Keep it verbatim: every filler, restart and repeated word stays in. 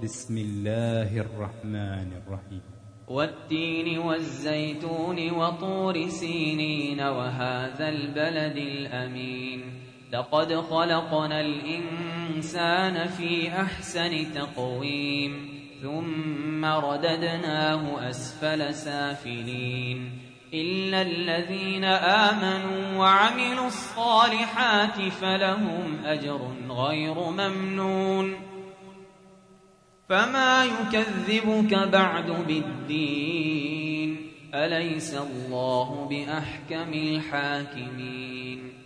بسم الله الرحمن الرحيم. والتين والزيتون وطور سينين وهذا البلد الأمين لقد خلقنا الإنسان في أحسن تقويم ثم رددناه أسفل سافلين إلا الذين آمنوا وعملوا الصالحات فلهم أجر غير ممنون فما يكذبك بعد بالدين أليس الله بأحكم الحاكمين